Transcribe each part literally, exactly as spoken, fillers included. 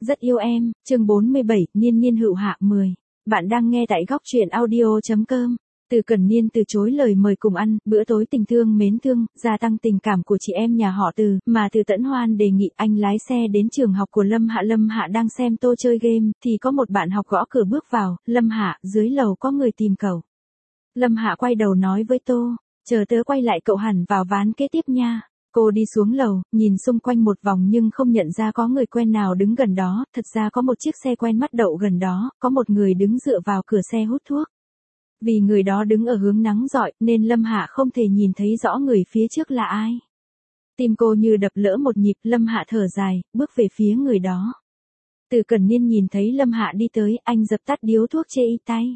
Rất yêu em, chương bốn mươi bảy, Niên Niên hữu hạ mười. Bạn đang nghe tại góc truyện audio.com. Từ Cẩn Niên từ chối lời mời cùng ăn bữa tối tình thương mến thương, gia tăng tình cảm của chị em nhà họ Từ, mà Từ Tẫn Hoan đề nghị anh lái xe đến trường học của Lâm Hạ. Lâm Hạ đang xem Tô chơi game, thì có một bạn học gõ cửa bước vào. Lâm Hạ, dưới lầu có người tìm cậu. Lâm Hạ quay đầu nói với Tô, chờ tớ quay lại cậu hẳn vào ván kế tiếp nha. Cô đi xuống lầu, nhìn xung quanh một vòng nhưng không nhận ra có người quen nào đứng gần đó, thật ra có một chiếc xe quen mắt đậu gần đó, có một người đứng dựa vào cửa xe hút thuốc. Vì người đó đứng ở hướng nắng rọi, nên Lâm Hạ không thể nhìn thấy rõ người phía trước là ai. Tim cô như đập lỡ một nhịp, Lâm Hạ thở dài, bước về phía người đó. Từ Cẩn Niên nhìn thấy Lâm Hạ đi tới, anh dập tắt điếu thuốc chê y tay.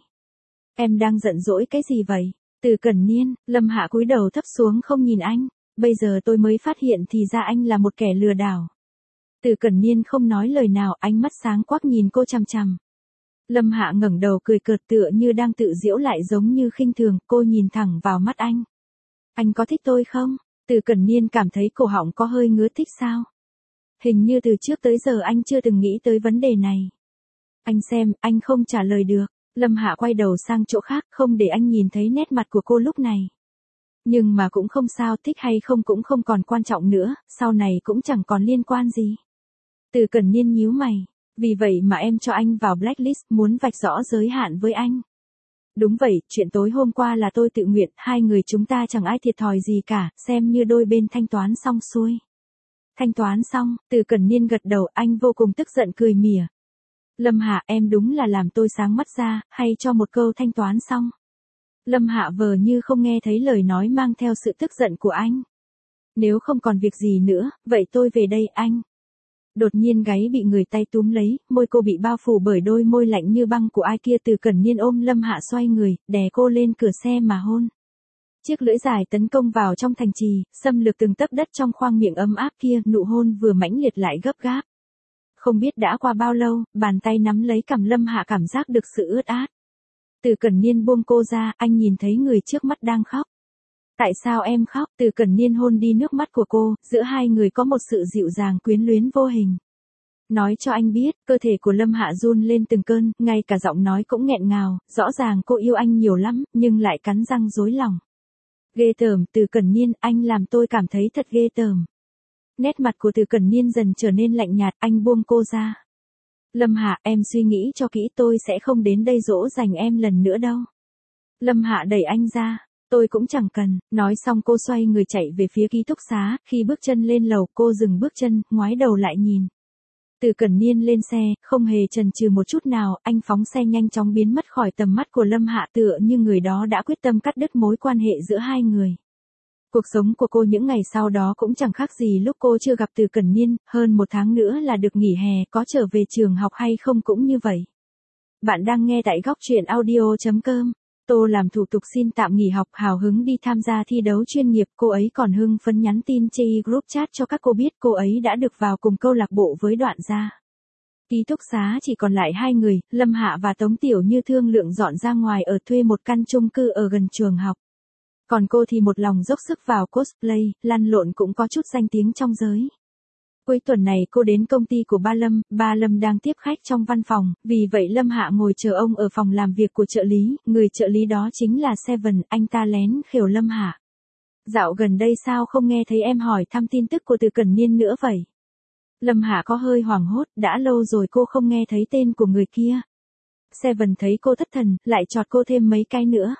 Em đang giận dỗi cái gì vậy? Từ Cẩn Niên, Lâm Hạ cúi đầu thấp xuống không nhìn anh. Bây giờ tôi mới phát hiện thì ra anh là một kẻ lừa đảo. Từ Cẩn Niên không nói lời nào, ánh mắt sáng quắc nhìn cô chằm chằm. Lâm Hạ ngẩng đầu cười cợt tựa như đang tự giễu lại giống như khinh thường, cô nhìn thẳng vào mắt anh. Anh có thích tôi không? Từ Cẩn Niên cảm thấy cổ họng có hơi ngứa. Thích sao? Hình như từ trước tới giờ anh chưa từng nghĩ tới vấn đề này. Anh xem, anh không trả lời được. Lâm Hạ quay đầu sang chỗ khác, không để anh nhìn thấy nét mặt của cô lúc này. Nhưng mà cũng không sao, thích hay không cũng không còn quan trọng nữa, sau này cũng chẳng còn liên quan gì. Từ Cẩn Niên nhíu mày, vì vậy mà em cho anh vào blacklist, muốn vạch rõ giới hạn với anh. Đúng vậy, chuyện tối hôm qua là tôi tự nguyện, hai người chúng ta chẳng ai thiệt thòi gì cả, xem như đôi bên thanh toán xong xuôi. Thanh toán xong, Từ Cẩn Niên gật đầu, anh vô cùng tức giận cười mỉa. Lâm Hạ, em đúng là làm tôi sáng mắt ra, hay cho một câu thanh toán xong. Lâm Hạ vờ như không nghe thấy lời nói mang theo sự tức giận của anh. Nếu không còn việc gì nữa, vậy tôi về đây anh. Đột nhiên gáy bị người tay túm lấy, môi cô bị bao phủ bởi đôi môi lạnh như băng của ai kia. Từ Cẩn Niên ôm Lâm Hạ xoay người, đè cô lên cửa xe mà hôn. Chiếc lưỡi dài tấn công vào trong thành trì, xâm lược từng tấc đất trong khoang miệng ấm áp kia, nụ hôn vừa mãnh liệt lại gấp gáp. Không biết đã qua bao lâu, bàn tay nắm lấy cằm Lâm Hạ cảm giác được sự ướt át. Từ Cẩn Niên buông cô ra, anh nhìn thấy người trước mắt đang khóc. Tại sao em khóc? Từ Cẩn Niên hôn đi nước mắt của cô, giữa hai người có một sự dịu dàng quyến luyến vô hình. Nói cho anh biết, cơ thể của Lâm Hạ run lên từng cơn, ngay cả giọng nói cũng nghẹn ngào, rõ ràng cô yêu anh nhiều lắm, nhưng lại cắn răng dối lòng. Ghê tởm, Từ Cẩn Niên, anh làm tôi cảm thấy thật ghê tởm. Nét mặt của Từ Cẩn Niên dần trở nên lạnh nhạt, anh buông cô ra. Lâm Hạ, em suy nghĩ cho kỹ, tôi sẽ không đến đây dỗ dành em lần nữa đâu. Lâm Hạ đẩy anh ra, tôi cũng chẳng cần. Nói xong cô xoay người chạy về phía ký túc xá, khi bước chân lên lầu cô dừng bước chân, ngoái đầu lại nhìn. Từ Cẩn Niên lên xe, không hề chần chừ một chút nào, anh phóng xe nhanh chóng biến mất khỏi tầm mắt của Lâm Hạ, tựa như người đó đã quyết tâm cắt đứt mối quan hệ giữa hai người. Cuộc sống của cô những ngày sau đó cũng chẳng khác gì lúc cô chưa gặp Từ Cẩn Niên, hơn một tháng nữa là được nghỉ hè, có trở về trường học hay không cũng như vậy. Bạn đang nghe tại góc truyện audio.com. Tô làm thủ tục xin tạm nghỉ học, hào hứng đi tham gia thi đấu chuyên nghiệp, cô ấy còn hưng phấn nhắn tin trên group chat cho các cô biết cô ấy đã được vào cùng câu lạc bộ với Đoạn Gia. Ký túc xá chỉ còn lại hai người, Lâm Hạ và Tống Tiểu Như thương lượng dọn ra ngoài ở thuê một căn chung cư ở gần trường học. Còn cô thì một lòng dốc sức vào cosplay, lăn lộn cũng có chút danh tiếng trong giới. Cuối tuần này cô đến công ty của ba Lâm, ba Lâm đang tiếp khách trong văn phòng, vì vậy Lâm Hạ ngồi chờ ông ở phòng làm việc của trợ lý, người trợ lý đó chính là Seven, anh ta lén khều Lâm Hạ. Dạo gần đây sao không nghe thấy em hỏi thăm tin tức của Từ Cẩn Niên nữa vậy? Lâm Hạ có hơi hoảng hốt, đã lâu rồi cô không nghe thấy tên của người kia. Seven thấy cô thất thần, lại chọt cô thêm mấy cái nữa.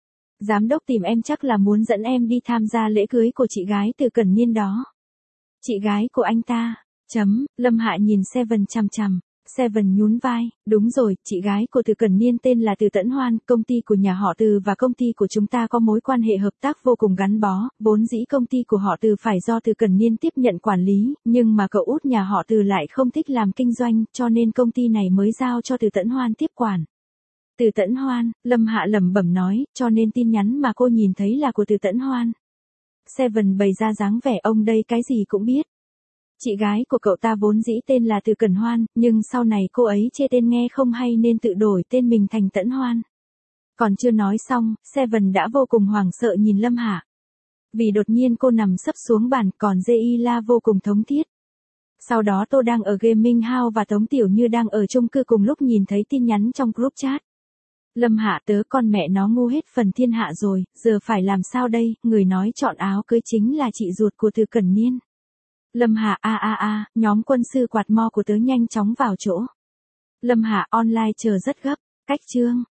Giám đốc tìm em chắc là muốn dẫn em đi tham gia lễ cưới của chị gái Từ Cẩn Niên đó. Chị gái của anh ta, chấm, Lâm Hạ nhìn Seven chằm chằm, Seven nhún vai, đúng rồi, chị gái của Từ Cẩn Niên tên là Từ Tẫn Hoan, công ty của nhà họ Từ và công ty của chúng ta có mối quan hệ hợp tác vô cùng gắn bó, vốn dĩ công ty của họ Từ phải do Từ Cẩn Niên tiếp nhận quản lý, nhưng mà cậu út nhà họ Từ lại không thích làm kinh doanh, cho nên công ty này mới giao cho Từ Tẫn Hoan tiếp quản. Từ Tẫn Hoan, Lâm Hạ lẩm bẩm nói, cho nên tin nhắn mà cô nhìn thấy là của Từ Tẫn Hoan. Seven bày ra dáng vẻ ông đây cái gì cũng biết. Chị gái của cậu ta vốn dĩ tên là Từ Cẩn Hoan, nhưng sau này cô ấy chê tên nghe không hay nên tự đổi tên mình thành Tẫn Hoan. Còn chưa nói xong, Seven đã vô cùng hoảng sợ nhìn Lâm Hạ. Vì đột nhiên cô nằm sấp xuống bàn, còn Zeila vô cùng thống thiết. Sau đó tôi đang ở gaming house và Tống Tiểu Như đang ở chung cư cùng lúc nhìn thấy tin nhắn trong group chat. Lâm Hạ tớ con mẹ nó ngu hết phần thiên hạ rồi, giờ phải làm sao đây, người nói chọn áo cưới chính là chị ruột của Từ Cẩn Niên. Lâm Hạ a a a, nhóm quân sư quạt mo của tớ nhanh chóng vào chỗ. Lâm Hạ online chờ rất gấp, cách chương.